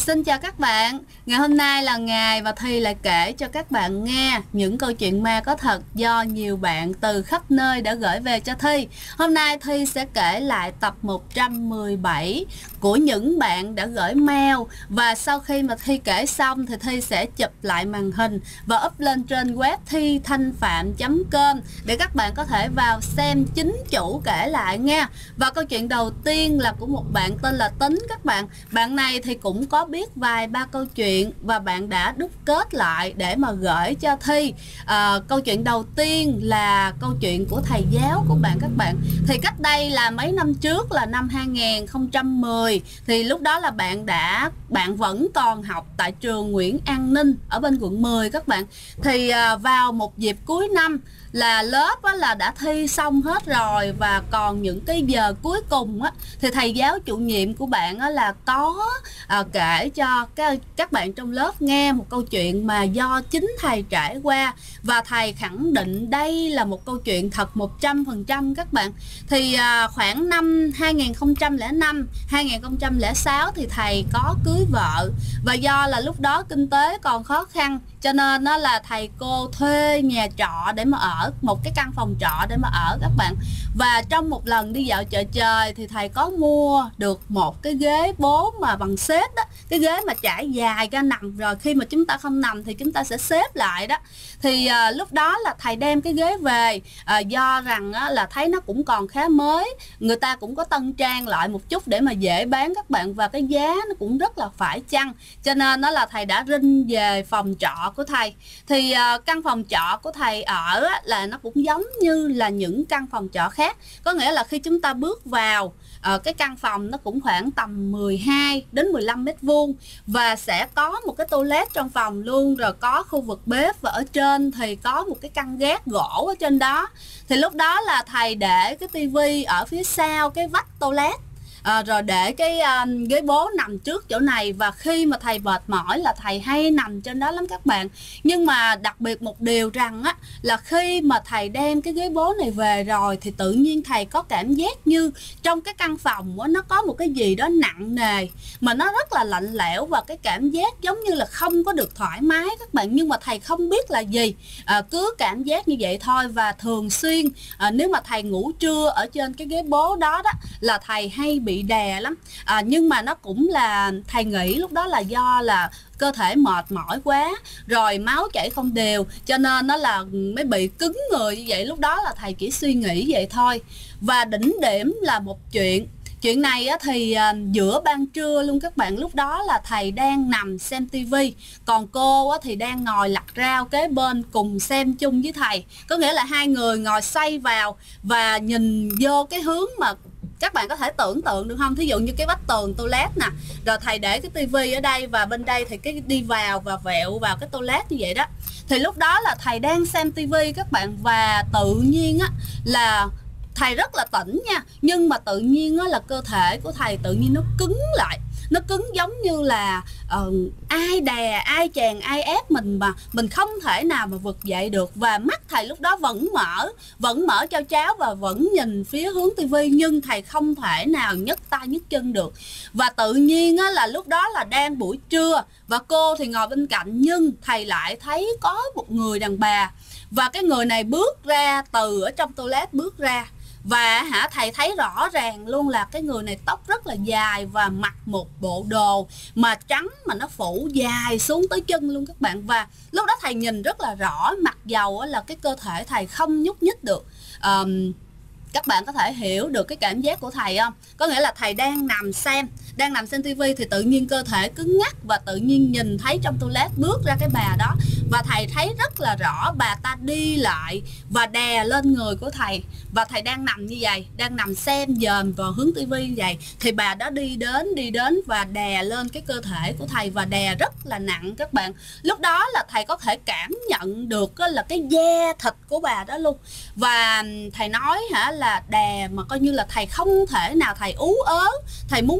Xin chào các bạn, ngày hôm nay là ngày mà Thi lại kể cho các bạn nghe những câu chuyện ma có thật do nhiều bạn từ khắp nơi đã gửi về cho Thi. Hôm nay Thi sẽ kể lại tập 117 của những bạn đã gửi mail. Và sau khi mà Thi kể xong thì Thi sẽ chụp lại màn hình và up lên trên web thithanhpham.com để các bạn có thể vào xem chính chủ kể lại nha. Và câu chuyện đầu tiên là của một bạn tên là Tính các bạn. Bạn này thì cũng có biết vài ba câu chuyện và bạn đã đúc kết lại để mà gửi cho Thi. Câu chuyện đầu tiên là câu chuyện của thầy giáo của bạn các bạn. Thì cách đây là mấy năm trước, là năm 2010, thì lúc đó là bạn vẫn còn học tại trường Nguyễn An Ninh ở bên quận 10 các bạn. Thì vào một dịp cuối năm là lớp là đã thi xong hết rồi và còn những cái giờ cuối cùng thì thầy giáo chủ nhiệm của bạn là có kể cho các bạn trong lớp nghe một câu chuyện mà do chính thầy trải qua, và thầy khẳng định đây là một câu chuyện thật 100% các bạn. Thì khoảng năm 2005, 2006 thì thầy có cưới vợ, và do là lúc đó kinh tế còn khó khăn cho nên là thầy cô thuê nhà trọ để mà ở, một cái căn phòng trọ để mà ở các bạn. Và trong một lần đi dạo chợ trời thì thầy có mua được một cái ghế bố mà bằng xếp đó, cái ghế mà trải dài ra nằm, rồi khi mà chúng ta không nằm thì chúng ta sẽ xếp lại đó. Thì lúc đó là thầy đem cái ghế về, do rằng là thấy nó cũng còn khá mới, người ta cũng có tân trang lại một chút để mà dễ bán các bạn, và cái giá nó cũng rất là phải chăng, cho nên đó là thầy đã rinh về phòng trọ của thầy. Thì căn phòng trọ của thầy ở là nó cũng giống như là những căn phòng trọ khác, có nghĩa là khi chúng ta bước vào cái căn phòng nó cũng khoảng tầm 12 đến 15 mét vuông, và sẽ có một cái toilet trong phòng luôn, rồi có khu vực bếp, và ở trên thì có một cái căn gác gỗ ở trên đó. Thì lúc đó là thầy để cái tivi ở phía sau cái vách toilet, rồi để cái ghế bố nằm trước chỗ này, và khi mà thầy mệt mỏi là thầy hay nằm trên đó lắm các bạn. Nhưng mà đặc biệt một điều rằng là khi mà thầy đem cái ghế bố này về rồi thì tự nhiên thầy có cảm giác như trong cái căn phòng nó có một cái gì đó nặng nề, mà nó rất là lạnh lẽo, và cái cảm giác giống như là không có được thoải mái các bạn. Nhưng mà thầy không biết là gì, cứ cảm giác như vậy thôi. Và thường xuyên nếu mà thầy ngủ trưa ở trên cái ghế bố đó là thầy hay bị đè lắm. Nhưng mà nó cũng là thầy nghĩ lúc đó là do là cơ thể mệt mỏi quá, rồi máu chảy không đều, cho nên nó là mới bị cứng người như vậy. Lúc đó là thầy chỉ suy nghĩ vậy thôi. Và đỉnh điểm là một chuyện này thì giữa ban trưa luôn các bạn. Lúc đó là thầy đang nằm xem tivi, còn cô thì đang ngồi lặt rau kế bên cùng xem chung với thầy. Có nghĩa là hai người ngồi xoay vào và nhìn vô cái hướng mà các bạn có thể tưởng tượng được không? Thí dụ như cái vách tường toilet nè, rồi thầy để cái tivi ở đây, và bên đây thì cái đi vào và vẹo vào cái toilet như vậy đó. Thì lúc đó là thầy đang xem tivi các bạn, và tự nhiên là thầy rất là tỉnh nha, nhưng mà tự nhiên là cơ thể của thầy tự nhiên nó cứng lại. Nó cứng giống như là ai đè, ai chèn, ai ép mình mà mình không thể nào mà vực dậy được. Và mắt thầy lúc đó vẫn mở cho cháu và vẫn nhìn phía hướng tivi, nhưng thầy không thể nào nhấc tay nhấc chân được. Và tự nhiên là lúc đó là đang buổi trưa, và cô thì ngồi bên cạnh, nhưng thầy lại thấy có một người đàn bà, và cái người này bước ra từ ở trong toilet bước ra. Và thầy thấy rõ ràng luôn là cái người này tóc rất là dài và mặc một bộ đồ mà trắng, mà nó phủ dài xuống tới chân luôn các bạn. Và lúc đó thầy nhìn rất là rõ, mặc dầu là cái cơ thể thầy không nhúc nhích được. Các bạn có thể hiểu được cái cảm giác của thầy không? Có nghĩa là thầy đang nằm xem tivi thì tự nhiên cơ thể cứng ngắc, và tự nhiên nhìn thấy trong toilet bước ra cái bà đó, và thầy thấy rất là rõ bà ta đi lại và đè lên người của thầy. Và thầy đang nằm như vậy, đang nằm xem dòm vào hướng tivi như vậy, thì bà đó đi đến và đè lên cái cơ thể của thầy, và đè rất là nặng các bạn. Lúc đó là thầy có thể cảm nhận được là cái da thịt của bà đó luôn. Và thầy nói là đè mà coi như là thầy không thể nào, thầy ú ớ, thầy muốn kêu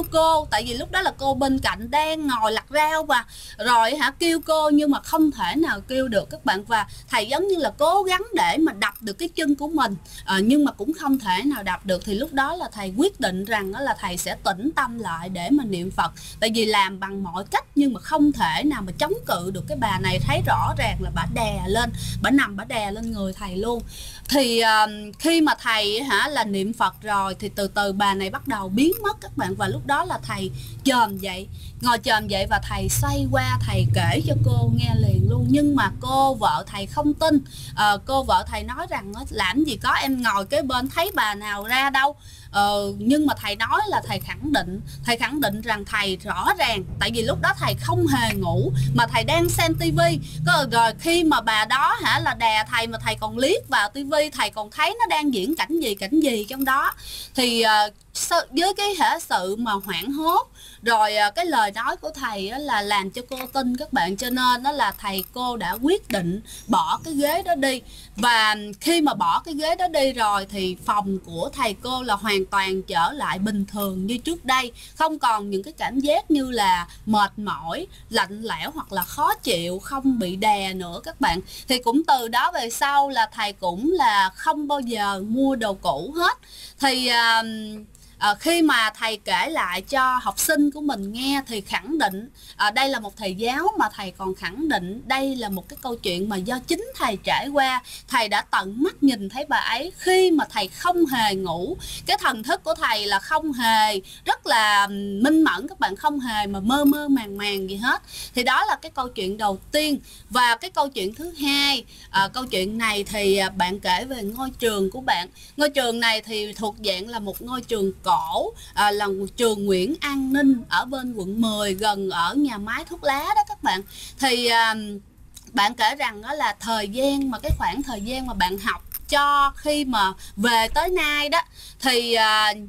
cô, tại vì lúc đó là cô bên cạnh đang ngồi lặt rau và rồi kêu cô nhưng mà không thể nào kêu được các bạn. Và thầy giống như là cố gắng để mà đập được cái chân của mình, nhưng mà cũng không thể nào đập được. Thì lúc đó là thầy quyết định rằng đó là thầy sẽ tĩnh tâm lại để mà niệm Phật, tại vì làm bằng mọi cách nhưng mà không thể nào mà chống cự được cái bà này. Thấy rõ ràng là bà đè lên, bà nằm bà đè lên người thầy luôn. Thì khi mà thầy là niệm Phật rồi thì từ từ bà này bắt đầu biến mất các bạn. Và lúc đó là thầy chồm dậy, ngồi chồm dậy và thầy xoay qua thầy kể cho cô nghe liền luôn. Nhưng mà cô vợ thầy không tin. Cô vợ thầy nói rằng làm gì có, em ngồi kế bên thấy bà nào ra đâu. Nhưng mà thầy nói là thầy khẳng định rằng thầy rõ ràng, tại vì lúc đó thầy không hề ngủ mà thầy đang xem tivi. Rồi khi mà bà đó là đè thầy mà thầy còn liếc vào tivi, thầy còn thấy nó đang diễn cảnh gì trong đó. Thì với cái sự mà hoảng hốt rồi cái lời nói của thầy là làm cho cô tin các bạn, cho nên đó là thầy cô đã quyết định bỏ cái ghế đó đi. Và khi mà bỏ cái ghế đó đi rồi thì phòng của thầy cô là hoàn toàn trở lại bình thường như trước đây, không còn những cái cảm giác như là mệt mỏi, lạnh lẽo hoặc là khó chịu, không bị đè nữa các bạn. Thì cũng từ đó về sau là thầy cũng là không bao giờ mua đồ cũ hết. Thì khi mà thầy kể lại cho học sinh của mình nghe thì khẳng định, đây là một thầy giáo mà thầy còn khẳng định đây là một cái câu chuyện mà do chính thầy trải qua. Thầy đã tận mắt nhìn thấy bà ấy khi mà thầy không hề ngủ. Cái thần thức của thầy là không hề, rất là minh mẫn các bạn, không hề mà mơ mơ màng màng gì hết. Thì đó là cái câu chuyện đầu tiên. Và cái câu chuyện thứ hai, câu chuyện này thì bạn kể về ngôi trường của bạn. Ngôi trường này thì thuộc dạng là một ngôi trường cổ, là một trường Nguyễn An Ninh ở bên quận 10, gần ở nhà máy thuốc lá đó các bạn. Thì bạn kể rằng đó là cái khoảng thời gian mà bạn học cho khi mà về tới nay đó, thì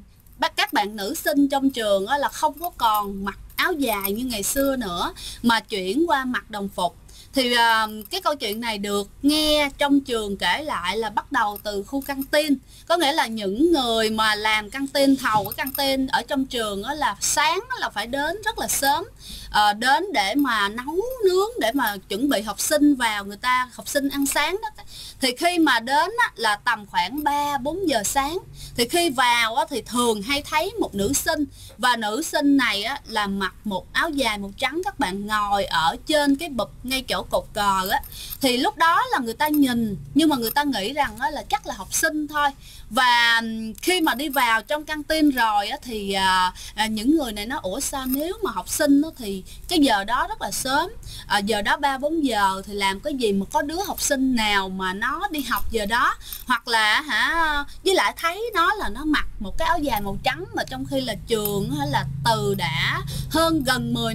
các bạn nữ sinh trong trường đó là không có còn mặc áo dài như ngày xưa nữa mà chuyển qua mặc đồng phục. Thì cái câu chuyện này được nghe trong trường kể lại là bắt đầu từ khu căng tin. Có nghĩa là những người mà làm căng tin, thầu cái căng tin ở trong trường đó là sáng đó là phải đến rất là sớm, đến để mà nấu nướng, để mà chuẩn bị học sinh vào, học sinh ăn sáng đó. Thì khi mà đến là tầm khoảng 3-4 giờ sáng. Thì khi vào thì thường hay thấy một nữ sinh, và nữ sinh này là mặc một áo dài màu trắng các bạn, ngồi ở trên cái bụp ngay chỗ cột cờ á. Thì lúc đó là người ta nhìn nhưng mà người ta nghĩ rằng là chắc là học sinh thôi. Và khi mà đi vào trong căng tin rồi thì những người này nói ủa sao nếu mà học sinh thì cái giờ đó rất là sớm, giờ đó 3-4 giờ thì làm cái gì mà có đứa học sinh nào mà nó đi học giờ đó. Hoặc là với lại thấy nó là nó mặc một cái áo dài màu trắng, mà trong khi là trường là từ đã gần 10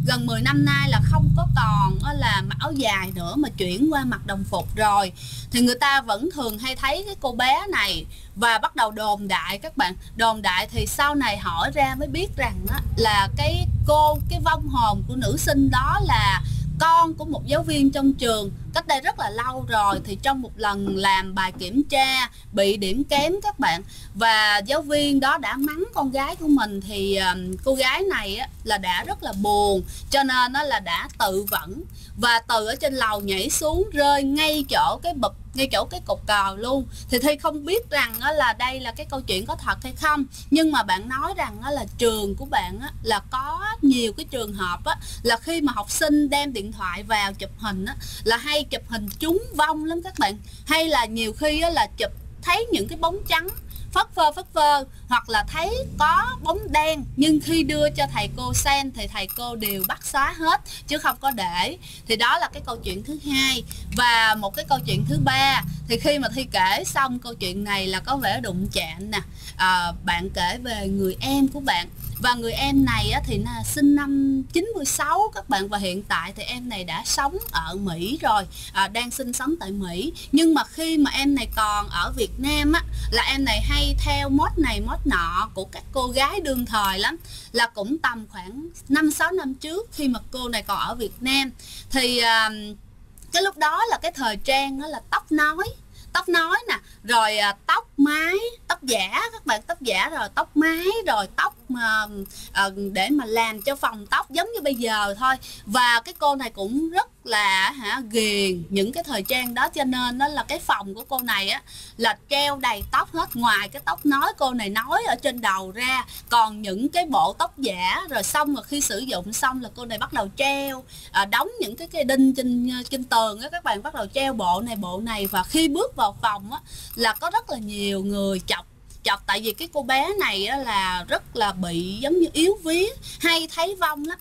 năm nay là không có còn là mặc áo dài nữa mà chuyển qua mặc đồng phục rồi. Thì người ta vẫn thường hay thấy cái cô bé này và bắt đầu đồn đại các bạn. Đồn đại thì sau này hỏi ra mới biết rằng là cái vong hồn của nữ sinh đó là con của một giáo viên trong trường cách đây rất là lâu rồi. Thì trong một lần làm bài kiểm tra bị điểm kém các bạn, và giáo viên đó đã mắng con gái của mình, thì cô gái này là đã rất là buồn, cho nên là đã tự vẫn và từ ở trên lầu nhảy xuống rơi ngay chỗ cái bụp, ngay chỗ cái cột cờ luôn. Thì Thi không biết rằng là đây là cái câu chuyện có thật hay không, nhưng mà bạn nói rằng là trường của bạn là có nhiều cái trường hợp là khi mà học sinh đem điện thoại vào chụp hình là hay chụp hình trúng vong lắm các bạn. Hay là nhiều khi là chụp thấy những cái bóng trắng phất phơ, hoặc là thấy có bóng đen, nhưng khi đưa cho thầy cô xem thì thầy cô đều bắt xóa hết chứ không có để. Thì đó là cái câu chuyện thứ hai. Và một cái câu chuyện thứ ba, thì khi mà Thi kể xong câu chuyện này là có vẻ đụng chạm nè. Bạn kể về người em của bạn, và người em này thì sinh năm 96 các bạn, và hiện tại thì em này đã sống ở Mỹ rồi, đang sinh sống tại Mỹ. Nhưng mà khi mà em này còn ở Việt Nam là em này hay theo mốt này mốt nọ của các cô gái đương thời lắm. Là cũng tầm khoảng 5-6 năm trước khi mà cô này còn ở Việt Nam, thì cái lúc đó là cái thời trang là tóc tóc nối nè, rồi tóc mái, tóc giả các bạn, tóc giả rồi tóc mái, rồi tóc để mà làm cho phòng tóc giống như bây giờ thôi. Và cái cô này cũng rất là ghiền những cái thời trang đó, cho nên đó là cái phòng của cô này á là treo đầy tóc hết. Ngoài cái tóc nối cô này nối ở trên đầu ra, còn những cái bộ tóc giả rồi xong rồi khi sử dụng xong là cô này bắt đầu treo đóng những cái đinh trên tường á các bạn, bắt đầu treo bộ này. Và khi bước vào phòng á là có rất là nhiều người chọc, tại vì cái cô bé này á là rất là bị giống như yếu vía, hay thấy vong lắm.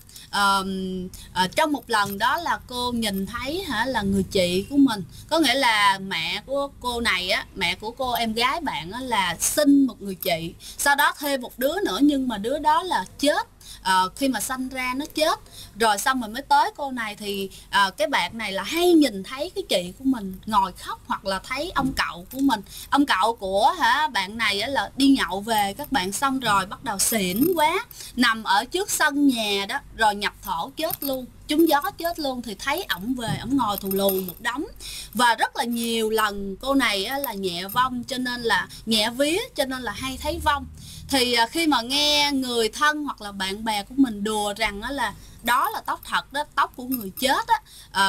Trong một lần đó là cô nhìn thấy là người chị của mình, có nghĩa là mẹ của cô này á, mẹ của cô em gái bạn á, là sinh một người chị, sau đó thêm một đứa nữa nhưng mà đứa đó là chết. Khi mà sanh ra nó chết rồi, xong rồi mới tới cô này thì cái bạn này là hay nhìn thấy cái chị của mình ngồi khóc, hoặc là thấy ông cậu của mình, ông cậu của bạn này á, là đi nhậu về các bạn, xong rồi bắt đầu xỉn quá, nằm ở trước sân nhà đó, rồi nhập thổ chết luôn, trúng gió chết luôn. Thì thấy ổng về, ổng ngồi thù lù một đống. Và rất là nhiều lần cô này á, là nhẹ vong, cho nên là nhẹ vía, cho nên là hay thấy vong. Thì khi mà nghe người thân hoặc là bạn bè của mình đùa rằng là đó là tóc thật đó, tóc của người chết á,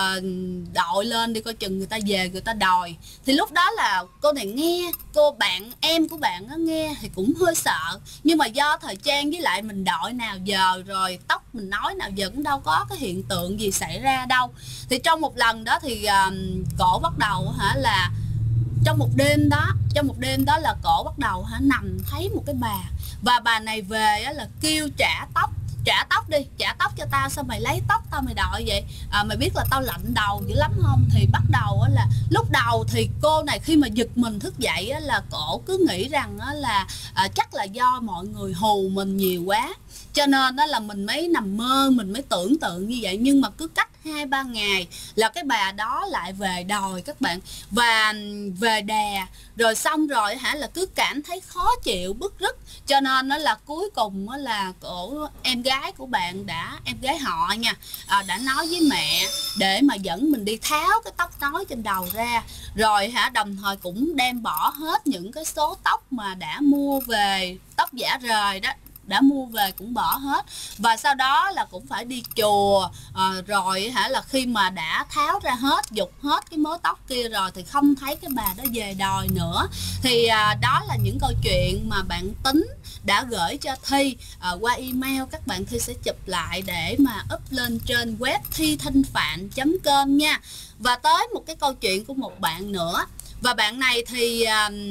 đội lên đi coi chừng người ta về người ta đòi. Thì lúc đó là cô này nghe, cô bạn em của bạn nó nghe thì cũng hơi sợ, nhưng mà do thời trang với lại mình đội nào giờ rồi tóc mình nói nào giờ cũng đâu có cái hiện tượng gì xảy ra đâu. Thì trong một lần đó thì cổ bắt đầu là trong một đêm đó là cổ bắt đầu nằm thấy một cái bà, và bà này về là kêu trả tóc đi, trả tóc cho tao, sao mày lấy tóc tao mày đòi vậy, mày biết là tao lạnh đầu dữ lắm không. Thì bắt đầu là lúc đầu thì cô này khi mà giật mình thức dậy là cổ cứ nghĩ rằng là chắc là do mọi người hù mình nhiều quá, cho nên đó là mình mới nằm mơ, mình mới tưởng tượng như vậy. Nhưng mà cứ cách 2-3 ngày là cái bà đó lại về đòi các bạn, và về đè, rồi xong rồi là cứ cảm thấy khó chịu, bứt rứt, cho nên nó là cuối cùng là em gái của bạn em gái họ nha, đã nói với mẹ để mà dẫn mình đi tháo cái tóc nối trên đầu ra, rồi đồng thời cũng đem bỏ hết những cái số tóc mà đã mua về, tóc giả rời đó đã mua về cũng bỏ hết. Và sau đó là cũng phải đi chùa, rồi là khi mà đã tháo ra hết, giục hết cái mớ tóc kia rồi thì không thấy cái bà đó về đòi nữa. Thì đó là những câu chuyện mà bạn Tính đã gửi cho Thi qua email. Các bạn Thi sẽ chụp lại để mà up lên trên web thithanhphạn.com nha. Và tới một cái câu chuyện của một bạn nữa, và bạn này thì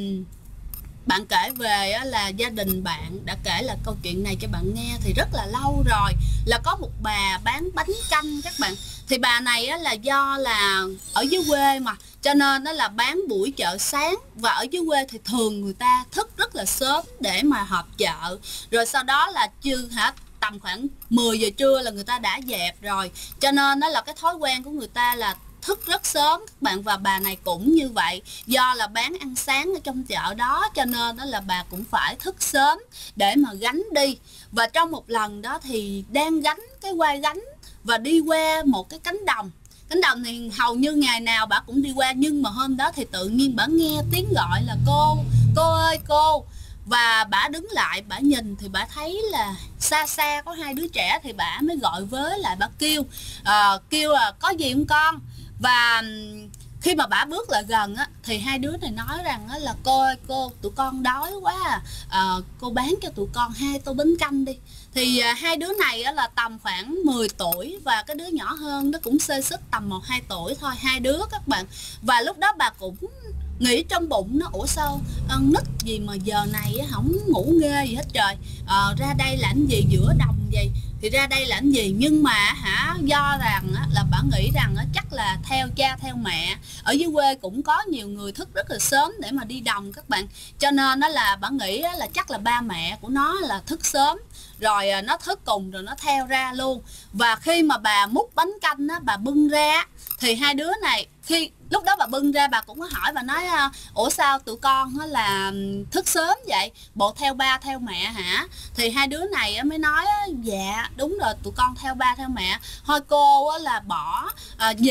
bạn kể về là gia đình bạn đã kể là câu chuyện này cho bạn nghe thì rất là lâu rồi. Là có một bà bán bánh canh các bạn. Thì bà này là do là ở dưới quê mà, cho nên nó là bán buổi chợ sáng. Và ở dưới quê thì thường người ta thức rất là sớm để mà họp chợ, rồi sau đó là tầm khoảng 10 giờ trưa là người ta đã dẹp rồi, cho nên đó là cái thói quen của người ta là thức rất sớm các bạn. Và bà này cũng như vậy, do là bán ăn sáng ở trong chợ đó, cho nên đó là bà cũng phải thức sớm để mà gánh đi. Và trong một lần đó thì đang gánh cái quai gánh và đi qua một cái cánh đồng thì hầu như ngày nào bà cũng đi qua, nhưng mà hôm đó thì tự nhiên bà nghe tiếng gọi là cô ơi cô. Và bà đứng lại, bà nhìn thì bà thấy là xa xa có hai đứa trẻ, thì bà mới gọi với lại, bà kêu là có gì không con. Và khi mà bà bước lại gần thì hai đứa này nói rằng là cô ơi cô, tụi con đói quá cô bán cho tụi con 2 tô bánh canh đi. Thì hai đứa này là tầm khoảng 10 tuổi, và cái đứa nhỏ hơn nó cũng xê xích tầm 1-2 tuổi thôi, hai đứa các bạn. Và lúc đó bà cũng nghĩ trong bụng nó, ủa sao ăn nít gì mà giờ này không ngủ nghê gì hết trời, ra đây làm gì giữa đồng vậy, thì ra đây làm gì. Nhưng mà do rằng là bà nghĩ rằng chắc là theo cha theo mẹ, ở dưới quê cũng có nhiều người thức rất là sớm để mà đi đồng các bạn, cho nên đó là bà nghĩ là chắc là ba mẹ của nó là thức sớm rồi nó thức cùng rồi nó theo ra luôn. Và khi mà bà múc bánh canh bà bưng ra thì hai đứa này, lúc đó bà bưng ra bà cũng có hỏi, bà nói ủa sao tụi con là thức sớm vậy, bộ theo ba theo mẹ hả? Thì hai đứa này mới nói dạ đúng rồi, tụi con theo ba theo mẹ thôi cô là bỏ gì chứ,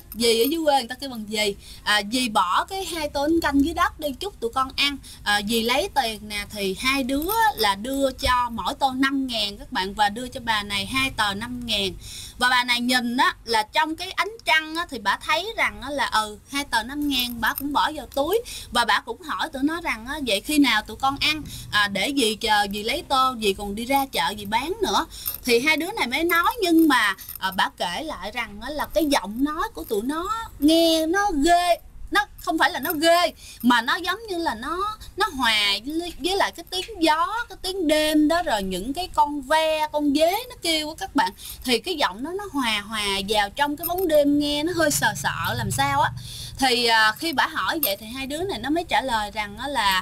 dì ở dưới quê người ta kêu bằng dì. Dì bỏ cái 2 tô bánh canh dưới đất đi chúc tụi con ăn. Dì lấy tiền nè, thì hai đứa là đưa cho mỗi tô 5.000 các bạn, và đưa cho bà này 2 tờ 5.000. Và bà này nhìn á là trong cái ánh trăng á, thì bà thấy rằng á, là 2 tờ 5.000 bà cũng bỏ vào túi. Và bà cũng hỏi tụi nó rằng á, vậy khi nào tụi con ăn, để dì chờ dì lấy tô, dì còn đi ra chợ dì bán nữa. Thì hai đứa này mới nói, nhưng mà bà kể lại rằng á, là cái giọng nói của tụi nó nghe nó ghê. Nó không phải là nó ghê, mà nó giống như là nó hòa với lại cái tiếng gió, cái tiếng đêm đó, rồi những cái con ve, con dế nó kêu các bạn. Thì cái giọng nó hòa vào trong cái bóng đêm, nghe nó hơi sợ sợ làm sao á. Thì khi bà hỏi vậy thì hai đứa này nó mới trả lời rằng là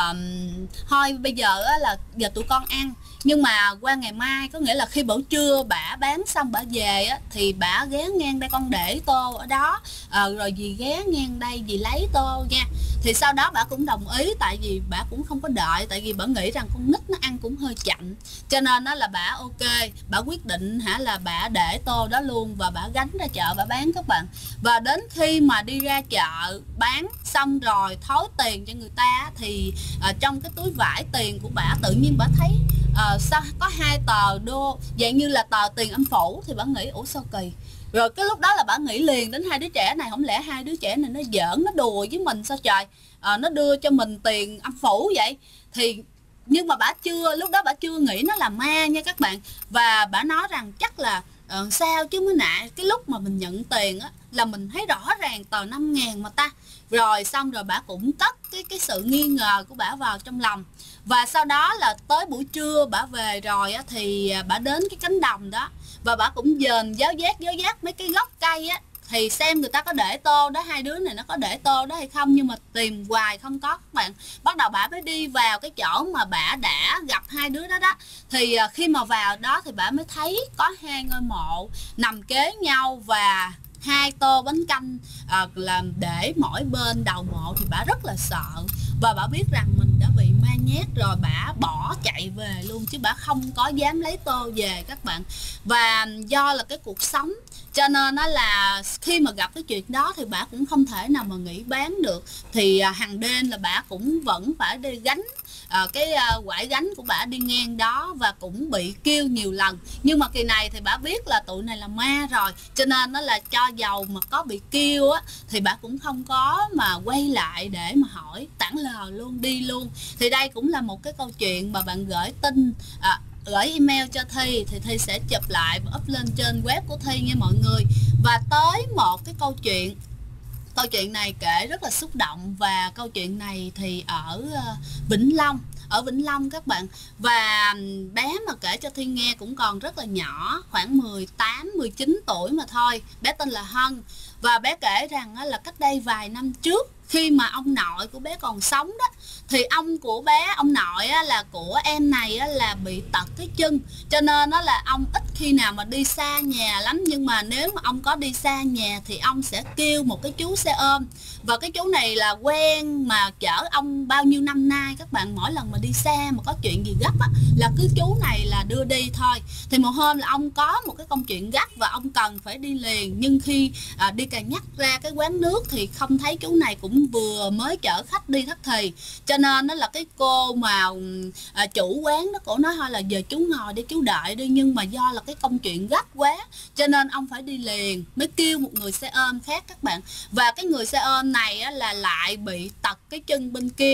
thôi bây giờ là giờ tụi con ăn, nhưng mà qua ngày mai, có nghĩa là khi buổi trưa bả bán xong bả về á, thì bả ghé ngang đây, con để tô ở đó, rồi dì ghé ngang đây dì lấy tô nha. Thì sau đó bả cũng đồng ý, tại vì bả cũng không có đợi, tại vì bả nghĩ rằng con nít nó ăn cũng hơi chậm, cho nên đó là bả ok, bả quyết định là bả để tô đó luôn, và bả gánh ra chợ bả bán các bạn. Và đến khi mà đi ra chợ bán xong rồi thối tiền cho người ta, thì trong cái túi vải tiền của bả tự nhiên bả thấy sao có 2 tờ đô dạng như là tờ tiền âm phủ. Thì bả nghĩ ủa sao kỳ. Rồi cái lúc đó là bả nghĩ liền đến hai đứa trẻ này, không lẽ hai đứa trẻ này nó giỡn, nó đùa với mình sao trời, nó đưa cho mình tiền âm phủ vậy. Thì nhưng mà bả chưa, lúc đó bả chưa nghĩ nó là ma nha các bạn. Và bả nói rằng chắc là sao chứ mới nạ, cái lúc mà mình nhận tiền á là mình thấy rõ ràng tờ 5.000 mà ta. Rồi xong rồi bả cũng cất cái sự nghi ngờ của bả vào trong lòng. Và sau đó là tới buổi trưa bả về rồi á, thì bả đến cái cánh đồng đó, và bả cũng dền giáo giác mấy cái gốc cây á, thì xem người ta có để tô đó, hai đứa này nó có để tô đó hay không. Nhưng mà tìm hoài không có các bạn. Bắt đầu bả mới đi vào cái chỗ mà bả đã gặp hai đứa đó đó. Thì khi mà vào đó thì bả mới thấy có 2 ngôi mộ nằm kế nhau, và 2 tô bánh canh làm để mỗi bên đầu mộ. Thì bả rất là sợ, và bả biết rằng mình đã bị ma nhát rồi, bả bỏ chạy về luôn, chứ bả không có dám lấy tô về các bạn. Và do là cái cuộc sống, cho nên nó là khi mà gặp cái chuyện đó thì bả cũng không thể nào mà nghỉ bán được. Thì hàng đêm là bả cũng vẫn phải đi gánh cái quải gánh của bả đi ngang đó, và cũng bị kêu nhiều lần. Nhưng mà kỳ này thì bả biết là tụi này là ma rồi, cho nên nó là cho dầu mà có bị kêu á, thì bả cũng không có mà quay lại để mà hỏi, tản lờ luôn, đi luôn. Thì đây cũng là một cái câu chuyện mà bạn gửi tin, gửi email cho Thi, thì Thi sẽ chụp lại và up lên trên web của Thi nha mọi người. Và tới một cái câu chuyện này kể rất là xúc động, và câu chuyện này thì ở Vĩnh Long các bạn. Và bé mà kể cho Thi nghe cũng còn rất là nhỏ, khoảng 18-19 tuổi mà thôi. Bé tên là Hân. Và bé kể rằng là cách đây vài năm trước, khi mà ông nội của bé còn sống đó, thì ông của bé, ông nội là của em này là bị tật cái chân, cho nên nó là ông ít khi nào mà đi xa nhà lắm. Nhưng mà nếu mà ông có đi xa nhà thì ông sẽ kêu một cái chú xe ôm, và cái chú này là quen mà chở ông bao nhiêu năm nay các bạn. Mỗi lần mà đi xa mà có chuyện gì gấp là cứ chú này là đưa đi thôi. Thì một hôm là ông có một cái công chuyện gấp và ông cần phải đi liền, nhưng khi đi cà nhắc ra cái quán nước thì không thấy chú này, cũng vừa mới chở khách đi thất thì. Cho nên nó là cái cô mà chủ quán đó, cổ nói thôi là giờ chú ngồi đi, chú đợi đi. Nhưng mà do là cái công chuyện gấp quá, cho nên ông phải đi liền, mới kêu một người xe ôm khác các bạn. Và cái người xe ôm này là lại bị tật cái chân bên kia.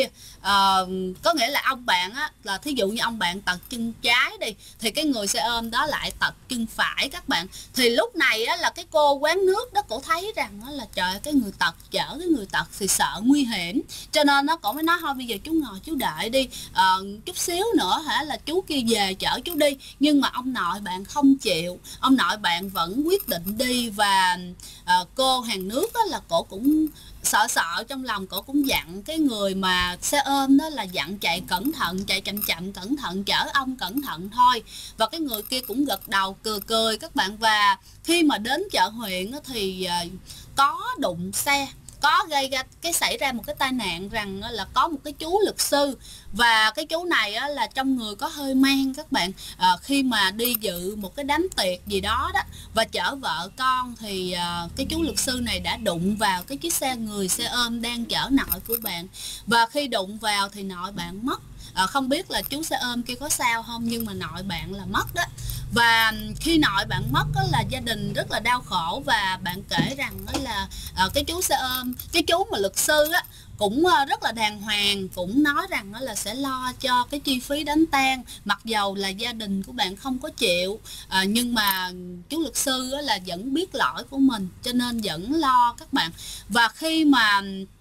Có nghĩa là ông bạn là thí dụ như ông bạn tật chân trái đi, thì cái người xe ôm đó lại tật chân phải các bạn. Thì lúc này là cái cô quán nước đó, cổ thấy rằng là trời, cái người tật chở cái người tật thì sợ nguy hiểm, cho nên cổ mới nói thôi bây giờ chú ngồi chú đợi đi, chút xíu nữa là chú kia về chở chú đi. Nhưng mà ông nội bạn không chịu, ông nội bạn vẫn quyết định đi. Và cô hàng nước là cổ cũng sợ trong lòng, cổ cũng dặn cái người mà xe ôm đó là dặn chạy cẩn thận, chạy chậm cẩn thận, chở ông cẩn thận thôi. Và cái người kia cũng gật đầu cười các bạn. Và khi mà đến chợ huyện thì có đụng xe, có gây ra xảy ra một cái tai nạn, rằng là có một cái chú luật sư, và cái chú này là trong người có hơi men các bạn. Khi mà đi dự một cái đám tiệc gì đó và chở vợ con thì cái chú luật sư này đã đụng vào cái chiếc xe ôm đang chở nội của bạn, và khi đụng vào thì nội bạn mất. Không biết là chú xe ôm kia có sao không, nhưng mà nội bạn là mất đó. Và khi nội bạn mất là gia đình rất là đau khổ, và bạn kể rằng là cái chú xe ôm, cái chú mà luật sư cũng rất là đàng hoàng, cũng nói rằng là sẽ lo cho cái chi phí đám tang, mặc dầu là gia đình của bạn không có chịu, nhưng mà chú luật sư là vẫn biết lỗi của mình cho nên vẫn lo các bạn. Và khi mà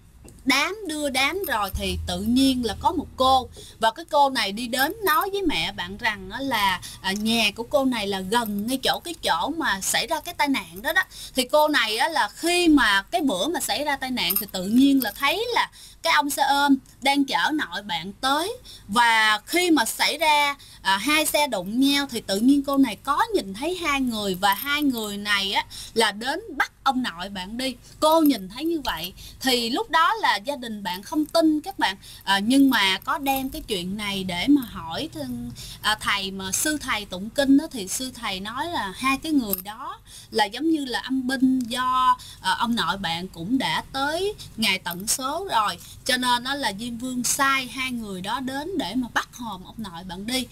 đưa đám rồi thì tự nhiên là có một cô, và cái cô này đi đến nói với mẹ bạn rằng là nhà của cô này là gần ngay cái chỗ mà xảy ra cái tai nạn đó. Thì cô này là khi mà cái bữa mà xảy ra tai nạn thì tự nhiên là thấy là cái ông xe ôm đang chở nội bạn tới, và khi mà xảy ra hai xe đụng nhau thì tự nhiên cô này có nhìn thấy hai người, và hai người này là đến bắt ông nội bạn đi. Cô nhìn thấy như vậy thì lúc đó là gia đình bạn không tin các bạn, nhưng mà có đem cái chuyện này để mà hỏi thầy, mà sư thầy tụng kinh thì sư thầy nói là hai cái người đó là giống như là âm binh, do ông nội bạn cũng đã tới ngày tận số rồi, cho nên nó là Diêm Vương sai hai người đó đến để mà bắt hồn ông nội bạn đi.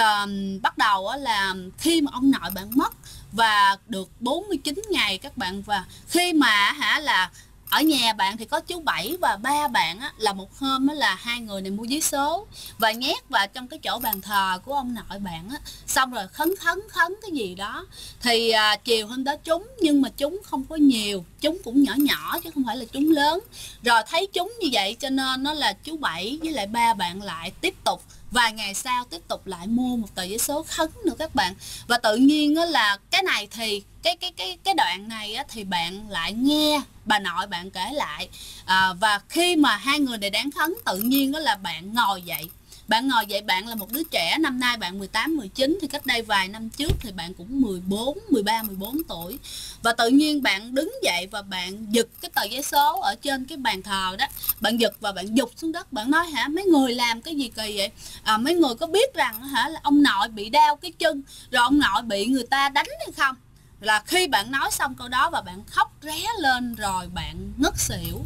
Bắt đầu là khi mà ông nội bạn mất và được 49 ngày các bạn, và khi mà là ở nhà bạn thì có chú Bảy và ba bạn là một hôm là hai người này mua giấy số và nhét vào trong cái chỗ bàn thờ của ông nội bạn xong rồi khấn cái gì đó. Thì chiều hôm đó trúng, nhưng mà trúng không có nhiều, trúng cũng nhỏ nhỏ chứ không phải là trúng lớn. Rồi thấy trúng như vậy cho nên nó là chú Bảy với lại ba bạn lại tiếp tục vài ngày sau tiếp tục lại mua một tờ giấy số khấn nữa các bạn. Và tự nhiên là cái này thì cái đoạn này thì bạn lại nghe bà nội bạn kể lại, và khi mà hai người này đáng khấn tự nhiên là bạn ngồi dậy. Bạn là một đứa trẻ, năm nay bạn 18, 19, thì cách đây vài năm trước thì bạn cũng 13, 14 tuổi. Và tự nhiên bạn đứng dậy và bạn giật cái tờ giấy số ở trên cái bàn thờ đó. Bạn giật và bạn giục xuống đất. Bạn nói mấy người làm cái gì kỳ vậy? Mấy người có biết rằng là ông nội bị đau cái chân, rồi ông nội bị người ta đánh hay không? Là khi bạn nói xong câu đó và bạn khóc ré lên rồi bạn ngất xỉu.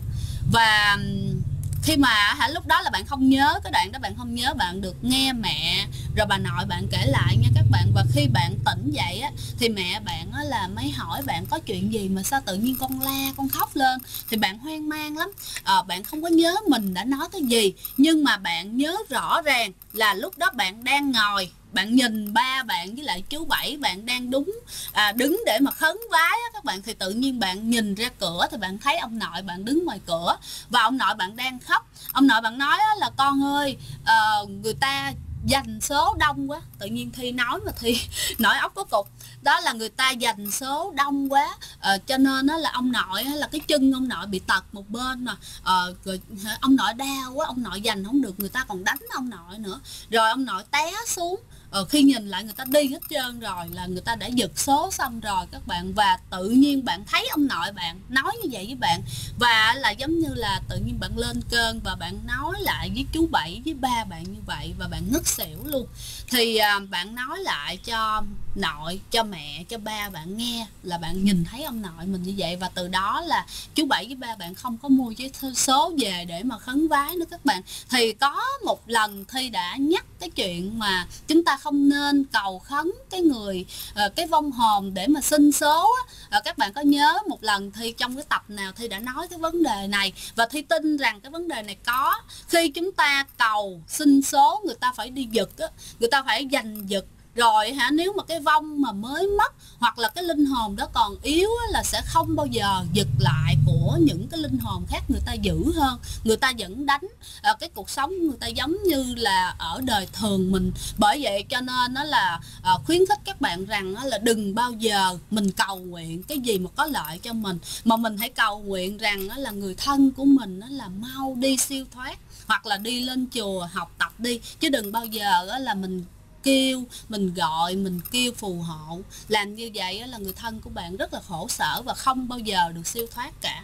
Và khi mà lúc đó là bạn không nhớ cái đoạn đó, bạn không nhớ, bạn được nghe mẹ rồi bà nội bạn kể lại nha các bạn. Và khi bạn tỉnh dậy thì mẹ bạn là mới hỏi bạn có chuyện gì mà sao tự nhiên con la con khóc lên. Thì bạn hoang mang lắm, bạn không có nhớ mình đã nói cái gì, nhưng mà bạn nhớ rõ ràng là lúc đó bạn đang ngồi, bạn nhìn ba bạn với lại chú Bảy, bạn đang đứng để mà khấn vái các bạn. Thì tự nhiên bạn nhìn ra cửa thì bạn thấy ông nội bạn đứng ngoài cửa và ông nội bạn đang khóc. Ông nội bạn nói là con ơi, người ta giành số đông quá. Tự nhiên Thi nói mà Thi nổi óc có cục. Đó là người ta giành số đông quá, cho nên là ông nội là cái chân ông nội bị tật một bên mà, rồi ông nội đau quá, ông nội giành không được, người ta còn đánh ông nội nữa. Rồi ông nội té xuống. Khi nhìn lại người ta đi hết trơn rồi, là người ta đã giật số xong rồi các bạn. Và tự nhiên bạn thấy ông nội bạn nói như vậy với bạn, và là giống như là tự nhiên bạn lên cơn và bạn nói lại với chú Bảy với ba bạn như vậy, và bạn ngất xỉu luôn. Thì bạn nói lại cho nội, cho mẹ, cho ba bạn nghe là bạn nhìn thấy ông nội mình như vậy. Và từ đó là chú Bảy với ba bạn không có mua giấy số về để mà khấn vái nữa các bạn. Thì có một lần Thi đã nhắc cái chuyện mà chúng ta không nên cầu khấn cái người, cái vong hồn để mà xin số các bạn có nhớ một lần Thi trong cái tập nào Thi đã nói cái vấn đề này, và Thi tin rằng cái vấn đề này có. Khi chúng ta cầu xin số, người ta phải đi giật người ta phải giành giật rồi nếu mà cái vong mà mới mất hoặc là cái linh hồn đó còn yếu là sẽ không bao giờ giật lại của những cái linh hồn khác, người ta dữ hơn, người ta vẫn đánh. Cái cuộc sống người ta giống như là ở đời thường mình. Bởi vậy cho nên nó là khuyến khích các bạn rằng là đừng bao giờ mình cầu nguyện cái gì mà có lợi cho mình, mà mình hãy cầu nguyện rằng là người thân của mình là mau đi siêu thoát, hoặc là đi lên chùa học tập đi, chứ đừng bao giờ là mình kêu, mình gọi, mình kêu phù hộ. Làm như vậy là người thân của bạn rất là khổ sở và không bao giờ được siêu thoát cả.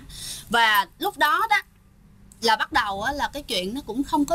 Và lúc đó đó là bắt đầu là cái chuyện nó cũng không có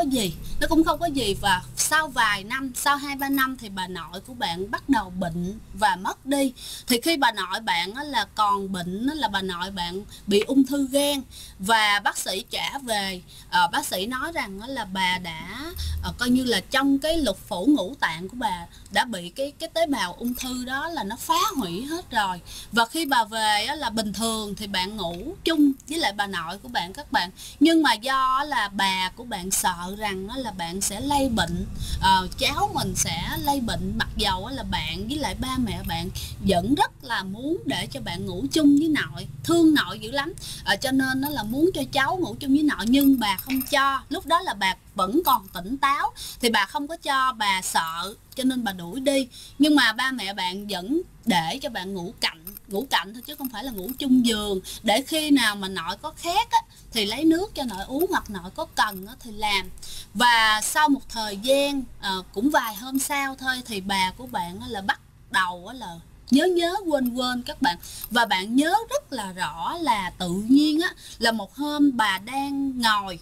gì, và sau vài năm, sau 2-3 năm thì bà nội của bạn bắt đầu bệnh và mất đi. Thì khi bà nội bạn là còn bệnh là bà nội bạn bị ung thư gan, và bác sĩ trả về, bác sĩ nói rằng là bà đã coi như là trong cái lục phủ ngũ tạng của bà đã bị cái tế bào ung thư đó là nó phá hủy hết rồi. Và khi bà về là bình thường thì bạn ngủ chung với lại bà nội của bạn các bạn, nhưng mà do là bà của bạn sợ rằng là bạn sẽ lây bệnh, cháu mình sẽ lây bệnh, mặc dầu là bạn với lại ba mẹ bạn vẫn rất là muốn để cho bạn ngủ chung với nội, thương nội dữ lắm, cho nên nó là muốn cho cháu ngủ chung với nội, nhưng bà không cho. Lúc đó là bà vẫn còn tỉnh táo thì bà không có cho, bà sợ cho nên bà đuổi đi. Nhưng mà ba mẹ bạn vẫn để cho bạn ngủ cạnh thôi, chứ không phải là ngủ chung giường, để khi nào mà nội có khát thì lấy nước cho nội uống, hoặc nội có cần thì làm. Và sau một thời gian cũng vài hôm sau thôi thì bà của bạn là bắt đầu là nhớ quên các bạn. Và bạn nhớ rất là rõ là tự nhiên là một hôm bà đang ngồi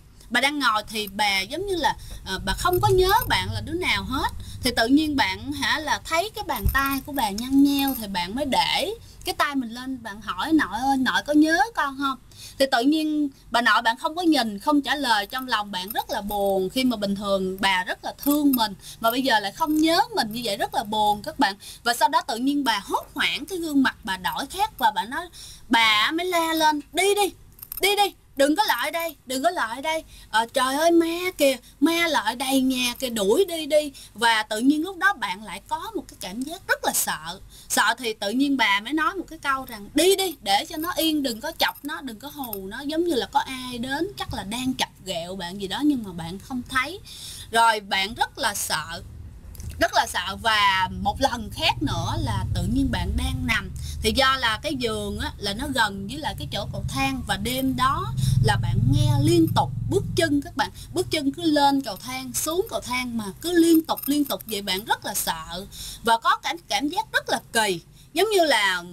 thì bà giống như là bà không có nhớ bạn là đứa nào hết. Thì tự nhiên bạn là thấy cái bàn tay của bà nhăn nheo, thì bạn mới để cái tay mình lên, bạn hỏi nội ơi, nội có nhớ con không? Thì tự nhiên bà nội bạn không có nhìn, không trả lời. Trong lòng bạn rất là buồn, khi mà bình thường bà rất là thương mình mà bây giờ lại không nhớ mình như vậy, rất là buồn các bạn. Và sau đó tự nhiên bà hốt hoảng, cái gương mặt bà đổi khác, và bà nói, bà mới la lên, đi đi, đừng có lại đây, trời ơi ma kìa, ma lại đây nhà kìa, đuổi đi. Và tự nhiên lúc đó bạn lại có một cái cảm giác rất là sợ. Thì tự nhiên bà mới nói một cái câu rằng, đi để cho nó yên, đừng có chọc nó, đừng có hù nó, giống như là có ai đến chắc là đang chọc ghẹo bạn gì đó nhưng mà bạn không thấy. Rồi bạn rất là sợ. Và một lần khác nữa là tự nhiên bạn đang nằm, thì do là cái giường là nó gần với lại cái chỗ cầu thang, và đêm đó là bạn nghe liên tục bước chân các bạn, bước chân cứ lên cầu thang xuống cầu thang mà cứ liên tục vậy. Bạn rất là sợ và có cảm giác rất là kỳ, giống như là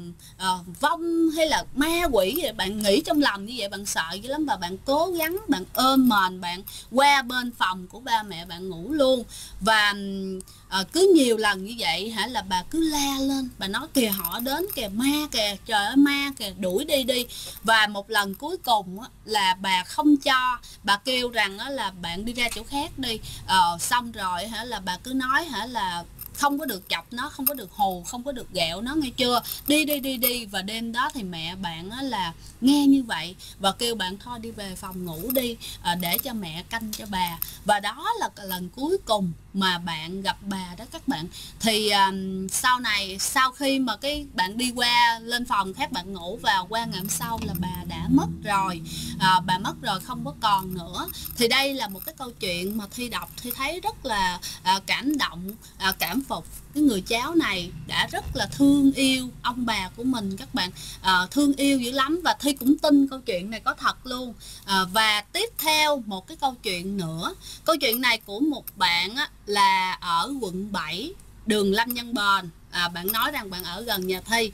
vong hay là ma quỷ vậy. Bạn nghĩ trong lòng như vậy, bạn sợ dữ lắm, và bạn cố gắng bạn ôm mền bạn qua bên phòng của ba mẹ bạn ngủ luôn. Và cứ nhiều lần như vậy là bà cứ la lên, bà nói kìa họ đến kìa, ma kìa, trời ơi ma kìa, đuổi đi. Và một lần cuối cùng là bà không cho, bà kêu rằng là bạn đi ra chỗ khác đi. Xong rồi là bà cứ nói là không có được chọc nó, không có được hù, không có được ghẹo nó, nghe chưa, đi. Và đêm đó thì mẹ bạn là nghe như vậy và kêu bạn thôi đi về phòng ngủ đi, để cho mẹ canh cho bà. Và đó là lần cuối cùng mà bạn gặp bà đó các bạn. Thì sau này, sau khi mà bạn đi qua lên phòng khác bạn ngủ, và qua ngày hôm sau là bà đã mất rồi, bà mất rồi, không có còn nữa. Thì đây là một cái câu chuyện mà Thi đọc, Thi thấy rất là cảm động, cảm phục. Cái người cháu này đã rất là thương yêu ông bà của mình các bạn, thương yêu dữ lắm, và Thi cũng tin câu chuyện này có thật luôn. Và tiếp theo một cái câu chuyện nữa, câu chuyện này của một bạn là ở quận 7, đường Lâm Văn Bền. Bạn nói rằng bạn ở gần nhà Thi.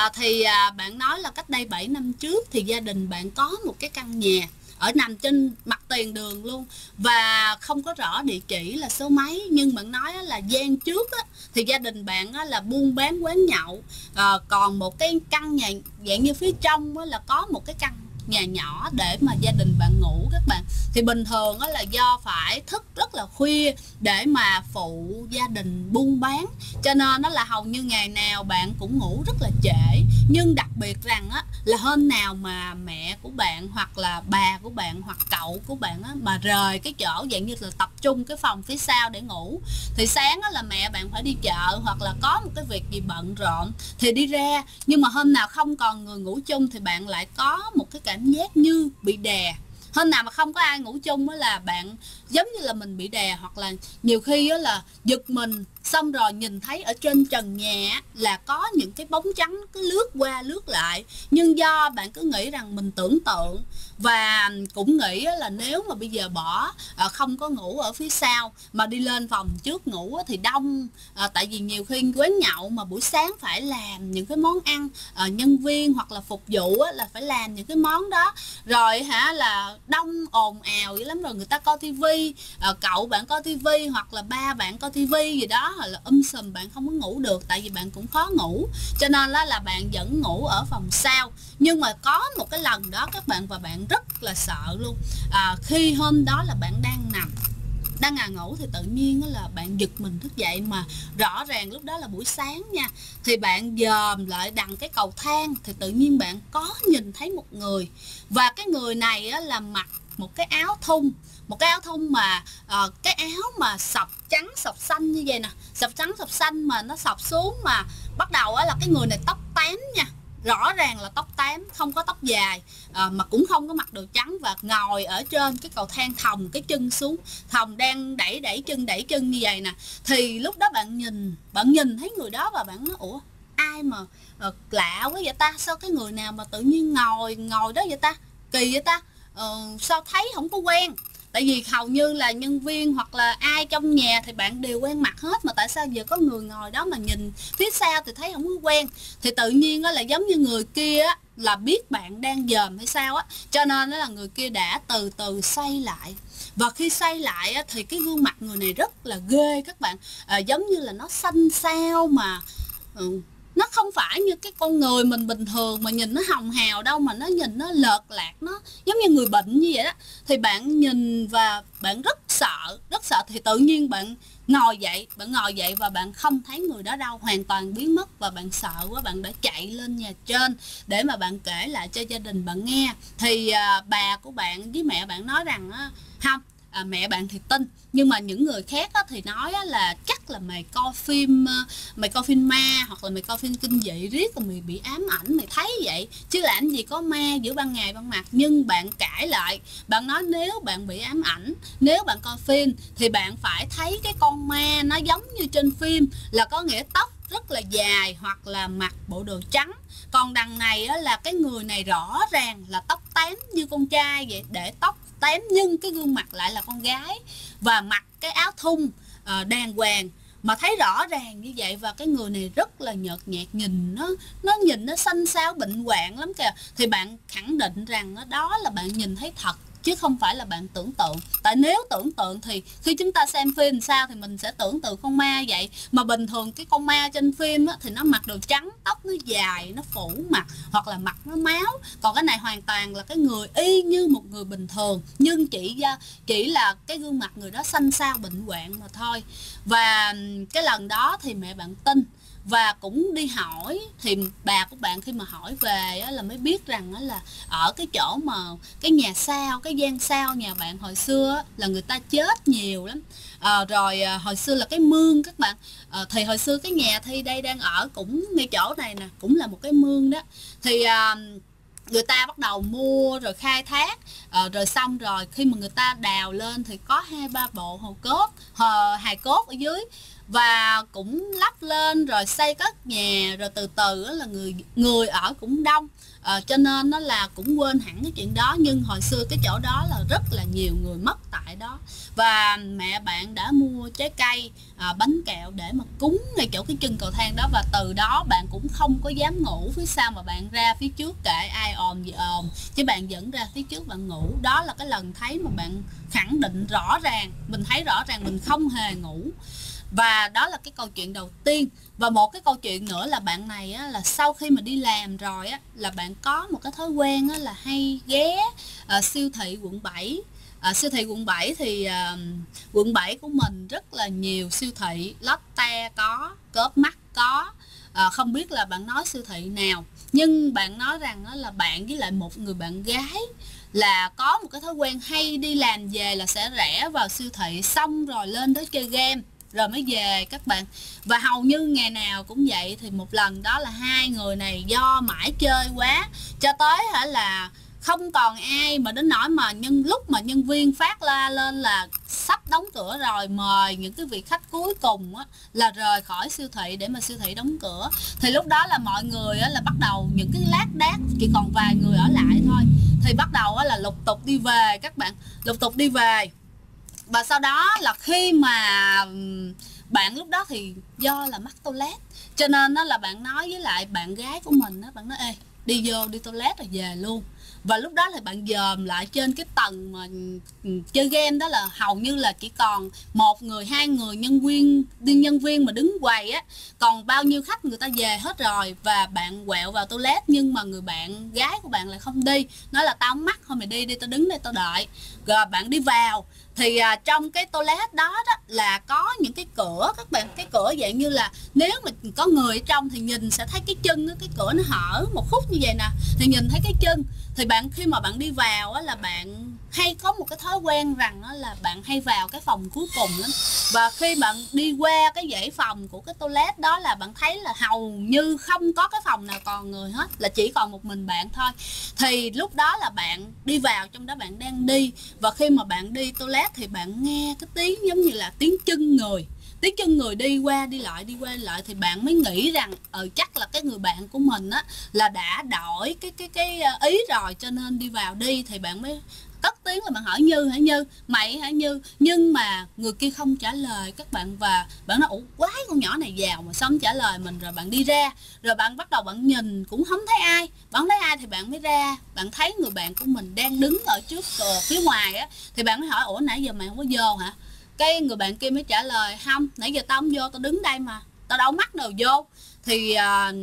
Bạn nói là cách đây 7 năm trước thì gia đình bạn có một cái căn nhà ở nằm trên mặt tiền đường luôn, và không có rõ địa chỉ là số mấy, nhưng bạn nói là gian trước thì gia đình bạn là buôn bán quán nhậu, còn một cái căn nhà dạng như phía trong là có một cái căn nhà nhỏ để mà gia đình bạn ngủ các bạn. Thì bình thường là do phải thức rất là khuya để mà phụ gia đình buôn bán, cho nên nó là hầu như ngày nào bạn cũng ngủ rất là trễ. Nhưng đặc biệt rằng là hôm nào mà mẹ của bạn hoặc là bà của bạn hoặc cậu của bạn mà rời cái chỗ dạng như là tập trung cái phòng phía sau để ngủ, thì sáng là mẹ bạn phải đi chợ hoặc là có một cái việc gì bận rộn thì đi ra. Nhưng mà hôm nào không còn người ngủ chung thì bạn lại có một cái cảm giác như bị đè. Hôm nào mà không có ai ngủ chung là bạn giống như là mình bị đè, hoặc là nhiều khi á là giật mình xong rồi nhìn thấy ở trên trần nhà là có những cái bóng trắng cứ lướt qua lướt lại, nhưng do bạn cứ nghĩ rằng mình tưởng tượng, và cũng nghĩ là nếu mà bây giờ bỏ không có ngủ ở phía sau mà đi lên phòng trước ngủ thì đông, tại vì nhiều khi quán nhậu mà buổi sáng phải làm những cái món ăn, nhân viên hoặc là phục vụ là phải làm những cái món đó, rồi là đông ồn ào dữ lắm, rồi người ta coi tivi, cậu bạn coi tivi hoặc là ba bạn coi tivi gì đó, hoặc là sùm, bạn không có ngủ được, tại vì bạn cũng khó ngủ, cho nên là bạn vẫn ngủ ở phòng sau. Nhưng mà có một cái lần đó các bạn, và bạn rất là sợ luôn, khi hôm đó là bạn đang ngủ thì tự nhiên là bạn giật mình thức dậy, mà rõ ràng lúc đó là buổi sáng nha, thì bạn dòm lại đằng cái cầu thang thì tự nhiên bạn có nhìn thấy một người, và cái người này là mặc một cái áo thun, mà cái áo mà sọc trắng sọc xanh như vậy nè, sọc trắng sọc xanh mà nó sọc xuống, mà bắt đầu là cái người này tóc tám nha, rõ ràng là tóc tám, không có tóc dài, mà cũng không có mặc đồ trắng, và ngồi ở trên cái cầu thang, thòng cái chân xuống, thòng đang đẩy chân như vậy nè. Thì lúc đó bạn nhìn thấy người đó và bạn nói ủa ai mà lạ quá vậy ta, sao cái người nào mà tự nhiên ngồi đó vậy ta, kỳ vậy ta, sao thấy không có quen. Tại vì hầu như là nhân viên hoặc là ai trong nhà thì bạn đều quen mặt hết, mà tại sao giờ có người ngồi đó mà nhìn phía sau thì thấy không có quen. Thì tự nhiên là giống như người kia là biết bạn đang dòm hay sao á, cho nên là người kia đã từ từ xoay lại. Và khi xoay lại thì cái gương mặt người này rất là ghê các bạn, giống như là nó xanh xao, mà nó không phải như cái con người mình bình thường mà nhìn nó hồng hào đâu, mà nó nhìn nó lợt lạc, nó giống như người bệnh như vậy đó. Thì bạn nhìn và bạn rất sợ, thì tự nhiên bạn ngồi dậy và bạn không thấy người đó đâu, hoàn toàn biến mất, và bạn sợ quá, bạn đã chạy lên nhà trên để mà bạn kể lại cho gia đình bạn nghe. Thì bà của bạn với mẹ bạn nói rằng không, mẹ bạn thì tin, nhưng mà những người khác thì nói là chắc là mày coi phim ma, hoặc là mày coi phim kinh dị riết rồi mày bị ám ảnh, mày thấy vậy chứ làm gì có ma giữa ban ngày ban mặt. Nhưng bạn cãi lại, bạn nói nếu bạn bị ám ảnh, nếu bạn coi phim thì bạn phải thấy cái con ma nó giống như trên phim, là có nghĩa tóc rất là dài hoặc là mặc bộ đồ trắng. Còn đằng này là cái người này rõ ràng là tóc tán như con trai vậy, để tóc tém nhưng cái gương mặt lại là con gái, và mặc cái áo thun đàng hoàng, mà thấy rõ ràng như vậy. Và cái người này rất là nhợt nhạt, nhìn nó xanh xao bệnh hoạn lắm kìa. Thì bạn khẳng định rằng đó là bạn nhìn thấy thật, chứ không phải là bạn tưởng tượng. Tại nếu tưởng tượng thì khi chúng ta xem phim sao thì mình sẽ tưởng tượng con ma vậy, mà bình thường cái con ma trên phim thì nó mặc đồ trắng, tóc nó dài, nó phủ mặt, hoặc là mặt nó máu. Còn cái này hoàn toàn là cái người y như một người bình thường, nhưng chỉ là cái gương mặt người đó xanh xao bệnh hoạn mà thôi. Và cái lần đó thì mẹ bạn tin, và cũng đi hỏi. Thì bà của bạn khi mà hỏi về là mới biết rằng là ở cái chỗ mà cái nhà sau, cái gian sau nhà bạn hồi xưa là người ta chết nhiều lắm. Rồi hồi xưa là cái mương các bạn, thì hồi xưa cái nhà Thi đây đang ở cũng ngay chỗ này nè, cũng là một cái mương đó. Thì người ta bắt đầu mua rồi khai thác, rồi xong rồi khi mà người ta đào lên thì có 2-3 bộ hài cốt ở dưới, và cũng lắp lên rồi xây cất nhà, rồi từ từ là người ở cũng đông, cho nên nó là cũng quên hẳn cái chuyện đó. Nhưng hồi xưa cái chỗ đó là rất là nhiều người mất tại đó, và mẹ bạn đã mua trái cây, bánh kẹo để mà cúng ngay chỗ cái chân cầu thang đó. Và từ đó bạn cũng không có dám ngủ phía sau, mà bạn ra phía trước kệ ai ồn gì ồn, chứ bạn vẫn ra phía trước bạn ngủ. Đó là cái lần thấy mà bạn khẳng định rõ ràng, mình thấy rõ ràng mình không hề ngủ. Và đó là cái câu chuyện đầu tiên. Và một cái câu chuyện nữa là bạn này là sau khi mà đi làm rồi là bạn có một cái thói quen là hay ghé siêu thị quận 7. Siêu thị quận 7 thì quận 7 của mình rất là nhiều siêu thị, Lotte có, Co.opmart có, không biết là bạn nói siêu thị nào. Nhưng bạn nói rằng là bạn với lại một người bạn gái là có một cái thói quen hay đi làm về là sẽ rẽ vào siêu thị, xong rồi lên đó chơi game rồi mới về các bạn. Và hầu như ngày nào cũng vậy. Thì một lần đó là hai người này do mãi chơi quá cho tới là không còn ai, mà đến nỗi mà lúc mà nhân viên phát la lên là sắp đóng cửa rồi, mời những cái vị khách cuối cùng á, là rời khỏi siêu thị để mà siêu thị đóng cửa. Thì lúc đó là mọi người á, là bắt đầu những cái lác đác, chỉ còn vài người ở lại thôi, thì bắt đầu á, là lục tục đi về các bạn, lục tục đi về. Và sau đó là khi mà bạn lúc đó thì do là mắc toilet, cho nên đó là bạn nói với lại bạn gái của mình đó, bạn nói ê đi vô đi toilet rồi về luôn. Và lúc đó thì bạn dòm lại trên cái tầng mà chơi game đó là hầu như là chỉ còn 1 người 2 người nhân viên mà đứng quầy á, còn bao nhiêu khách người ta về hết rồi. Và bạn quẹo vào toilet nhưng mà người bạn gái của bạn lại không đi, nói là tao không mắc, thôi mày đi đi, tao đứng đây tao đợi. Rồi bạn đi vào thì trong cái toilet đó là có những cái cửa các bạn, cái cửa dạng như là nếu mà có người ở trong thì nhìn sẽ thấy cái chân đó, cái cửa nó hở một khúc như vậy nè thì nhìn thấy cái chân. Thì bạn khi mà bạn đi vào á, là bạn hay có một cái thói quen rằng á, là bạn hay vào cái phòng cuối cùng lắm. Và khi bạn đi qua cái dãy phòng của cái toilet đó là bạn thấy là hầu như không có cái phòng nào còn người hết, là chỉ còn một mình bạn thôi. Thì lúc đó là bạn đi vào trong đó, bạn đang đi, và khi mà bạn đi toilet thì bạn nghe cái tiếng giống như là tiếng chân người, tiếng chân người đi qua đi lại, đi qua đi lại. Thì bạn mới nghĩ rằng chắc là cái người bạn của mình á là đã đổi cái ý rồi, cho nên đi vào đi. Thì bạn mới cất tiếng là bạn hỏi Như hả, Như mày hả Như, nhưng mà người kia không trả lời các bạn. Và bạn nói ủa quái con nhỏ này vào mà sao không trả lời mình. Rồi bạn đi ra, rồi bạn bắt đầu bạn nhìn cũng không thấy ai, bạn không thấy ai thì bạn mới ra, bạn thấy người bạn của mình đang đứng ở trước phía ngoài á. Thì bạn mới hỏi ủa nãy giờ mày không có vô hả? Cái người bạn kia mới trả lời không, nãy giờ tao không vô, tao đứng đây mà, tao đâu mắc đâu vô. Thì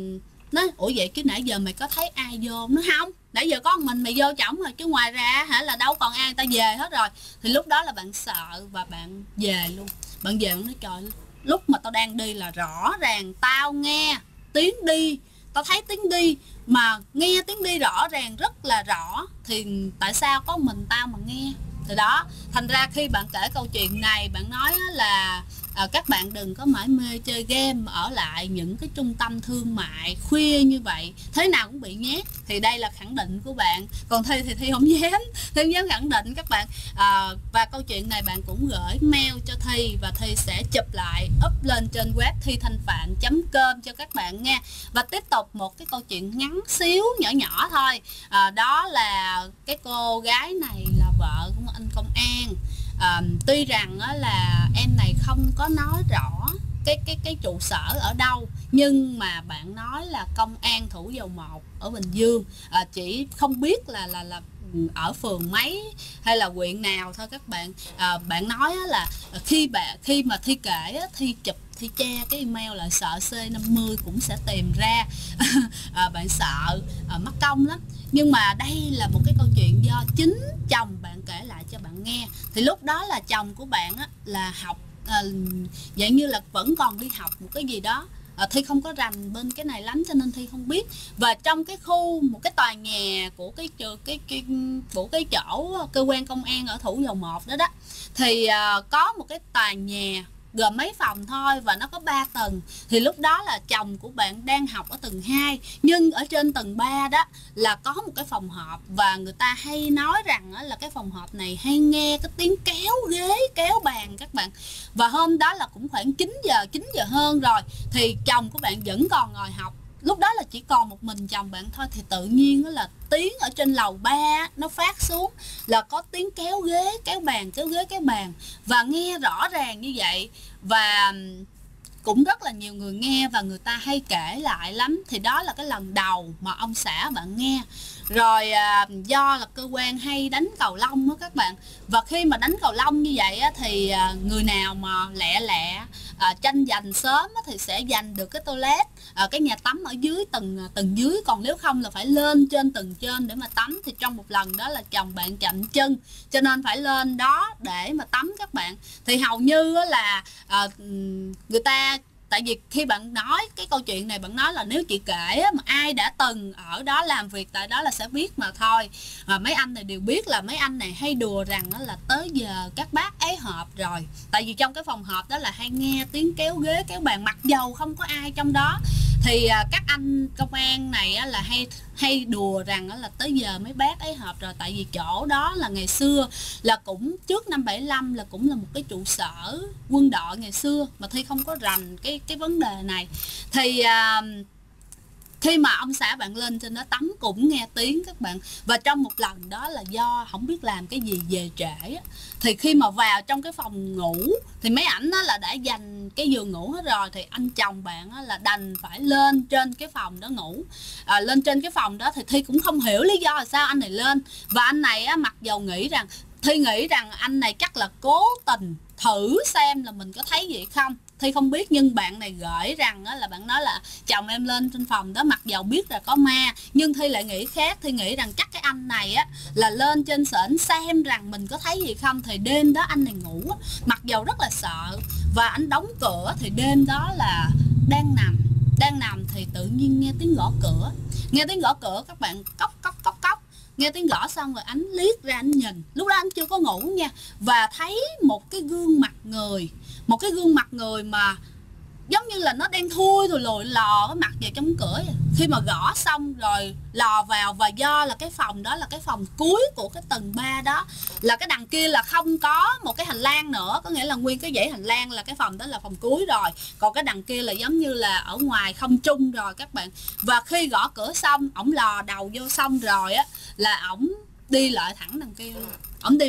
nói ủa vậy chứ nãy giờ mày có thấy ai vô? Nó không, nãy giờ có một mình mày vô trỏng rồi, chứ ngoài ra hả là đâu còn ai, tao về hết rồi. Thì lúc đó là bạn sợ và bạn về luôn. Bạn về bạn nói trời, lúc mà tao đang đi là rõ ràng tao nghe tiếng đi, tao thấy tiếng đi mà nghe tiếng đi rõ ràng rất là rõ, thì tại sao có mình tao mà nghe? Từ đó thành ra khi bạn kể câu chuyện này, bạn nói là các bạn đừng có mải mê chơi game ở lại những cái trung tâm thương mại khuya như vậy, thế nào cũng bị nhát. Thì đây là khẳng định của bạn, còn Thi thì Thi không dám khẳng định các bạn. Và câu chuyện này bạn cũng gửi mail cho Thi, và Thi sẽ chụp lại up lên trên web thithanhphạn.com cho các bạn nha. Và tiếp tục một cái câu chuyện ngắn xíu nhỏ nhỏ thôi. Đó là cái cô gái này là vợ của anh công an. Tuy rằng là em này không có nói rõ cái trụ sở ở đâu, nhưng mà bạn nói là công an Thủ Dầu Một ở Bình Dương, chỉ không biết là ở phường mấy hay là huyện nào thôi các bạn. Bạn nói là khi mà Thi kể Thi chụp, Thi che cái email là sợ C50 cũng sẽ tìm ra. Bạn sợ mất công lắm. Nhưng mà đây là một cái câu chuyện do chính chồng bạn kể lại cho bạn nghe. Thì lúc đó là chồng của bạn á, là học dạng như là vẫn còn đi học một cái gì đó. Thi không có rành bên cái này lắm cho nên Thi không biết. Và trong cái khu một cái tòa nhà của cái chỗ cơ quan công an ở Thủ Dầu Một đó thì có một cái tòa nhà gồm mấy phòng thôi và nó có 3 tầng. Thì lúc đó là chồng của bạn đang học ở tầng 2, nhưng ở trên tầng 3 đó là có một cái phòng họp, và người ta hay nói rằng là cái phòng họp này hay nghe cái tiếng kéo ghế kéo bàn các bạn. Và hôm đó là cũng khoảng 9 giờ hơn rồi, thì chồng của bạn vẫn còn ngồi học. Lúc đó là chỉ còn một mình chồng bạn thôi, thì tự nhiên đó là tiếng ở trên lầu 3 nó phát xuống là có tiếng kéo ghế kéo bàn, kéo ghế kéo bàn, và nghe rõ ràng như vậy. Và cũng rất là nhiều người nghe và người ta hay kể lại lắm. Thì đó là cái lần đầu mà ông xã bạn nghe. Rồi do là cơ quan hay đánh cầu lông đó các bạn, và khi mà đánh cầu lông như vậy á, thì người nào mà lẹ tranh giành sớm á, thì sẽ giành được cái toilet, cái nhà tắm ở dưới tầng dưới. Còn nếu không là phải lên trên tầng trên để mà tắm. Thì trong một lần đó là chồng bạn chậm chân, cho nên phải lên đó để mà tắm các bạn. Thì hầu như là người ta, tại vì khi bạn nói cái câu chuyện này, bạn nói là nếu chị kể mà ai đã từng ở đó làm việc tại đó là sẽ biết mà thôi. Mà mấy anh này đều biết là mấy anh này hay đùa rằng đó là tới giờ các bác ấy họp rồi. Tại vì trong cái phòng họp đó là hay nghe tiếng kéo ghế kéo bàn, mặc dầu không có ai trong đó. Thì các anh công an này á, là hay đùa rằng á, là tới giờ mấy bác ấy họp rồi, tại vì chỗ đó là ngày xưa là cũng trước năm 75 là cũng là một cái trụ sở quân đội ngày xưa, mà Thi không có rành cái vấn đề này. Thì khi mà ông xã bạn lên trên đó tắm cũng nghe tiếng các bạn. Và trong một lần đó là do không biết làm cái gì về trễ á, thì khi mà vào trong cái phòng ngủ thì mấy ảnh là đã dành cái giường ngủ hết rồi, thì anh chồng bạn là đành phải lên trên cái phòng đó ngủ. Lên trên cái phòng đó thì Thi cũng không hiểu lý do là sao anh này lên. Và anh này á, mặc dầu Thi nghĩ rằng anh này chắc là cố tình thử xem là mình có thấy gì không. Thi không biết, nhưng bạn này gửi rằng là bạn nói là chồng em lên trên phòng đó mặc dầu biết là có ma, nhưng Thi lại nghĩ khác. Thi nghĩ rằng chắc cái anh này á là lên trên xển xem rằng mình có thấy gì không. Thì đêm đó anh này ngủ mặc dầu rất là sợ, và anh đóng cửa. Thì đêm đó là đang nằm thì tự nhiên nghe tiếng gõ cửa các bạn, cốc cốc cốc cốc. Nghe tiếng gõ xong rồi anh liếc ra anh nhìn, lúc đó anh chưa có ngủ nha, và thấy một cái gương mặt người mà giống như là nó đen thui rồi lồi lò cái mặt vào trong cửa. Khi mà gõ xong rồi lò vào, và do là cái phòng đó là cái phòng cuối của cái tầng 3 đó, là cái đằng kia là không có một cái hành lang nữa, có nghĩa là nguyên cái dãy hành lang là cái phòng đó là phòng cuối rồi, còn cái đằng kia là giống như là ở ngoài không trung rồi các bạn. Và khi gõ cửa xong, ổng lò đầu vô xong rồi á, là ổng đi lại thẳng đằng kia luôn.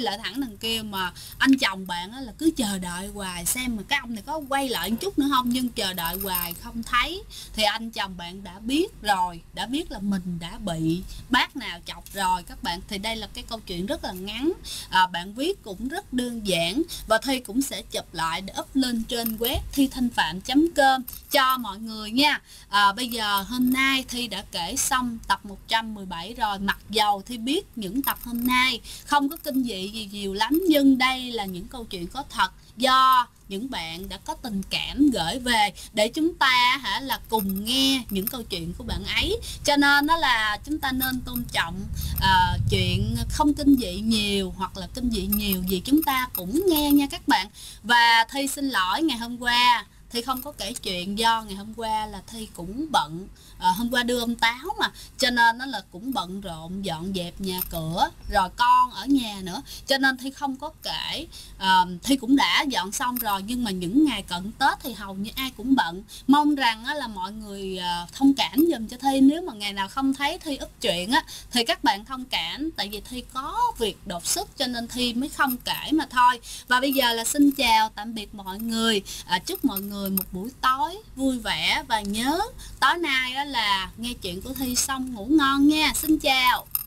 Mà anh chồng bạn á là cứ chờ đợi hoài xem mà cái ông này có quay lại một chút nữa không, nhưng chờ đợi hoài không thấy. Thì anh chồng bạn đã biết là mình đã bị bác nào chọc rồi các bạn. Thì đây là cái câu chuyện rất là ngắn, bạn viết cũng rất đơn giản, và Thi cũng sẽ chụp lại để up lên trên web thithanhpham.com cho mọi người nha. Bây giờ hôm nay Thi đã kể xong tập 117 rồi. Mặc dầu Thi biết những tập hôm nay không có kinh dị gì nhiều lắm, nhưng đây là những câu chuyện có thật do những bạn đã có tình cảm gửi về để chúng ta là cùng nghe những câu chuyện của bạn ấy. Cho nên đó là chúng ta nên tôn trọng chuyện không kinh dị nhiều hoặc là kinh dị nhiều gì chúng ta cũng nghe nha các bạn. Và Thi xin lỗi ngày hôm qua Thi không có kể chuyện, do ngày hôm qua là Thi cũng bận. Hôm qua đưa ông Táo mà, cho nên nó là cũng bận rộn dọn dẹp nhà cửa, rồi con ở nhà nữa, cho nên Thi không có kể. Thi cũng đã dọn xong rồi, nhưng mà những ngày cận Tết thì hầu như ai cũng bận. Mong rằng là mọi người thông cảm dùm cho Thi. Nếu mà ngày nào không thấy Thi up chuyện thì các bạn thông cảm, tại vì Thi có việc đột xuất cho nên Thi mới không kể mà thôi. Và bây giờ là xin chào tạm biệt mọi người, chúc mọi người một buổi tối vui vẻ, và nhớ tối nay là nghe chuyện của Thi xong ngủ ngon nha. Xin chào.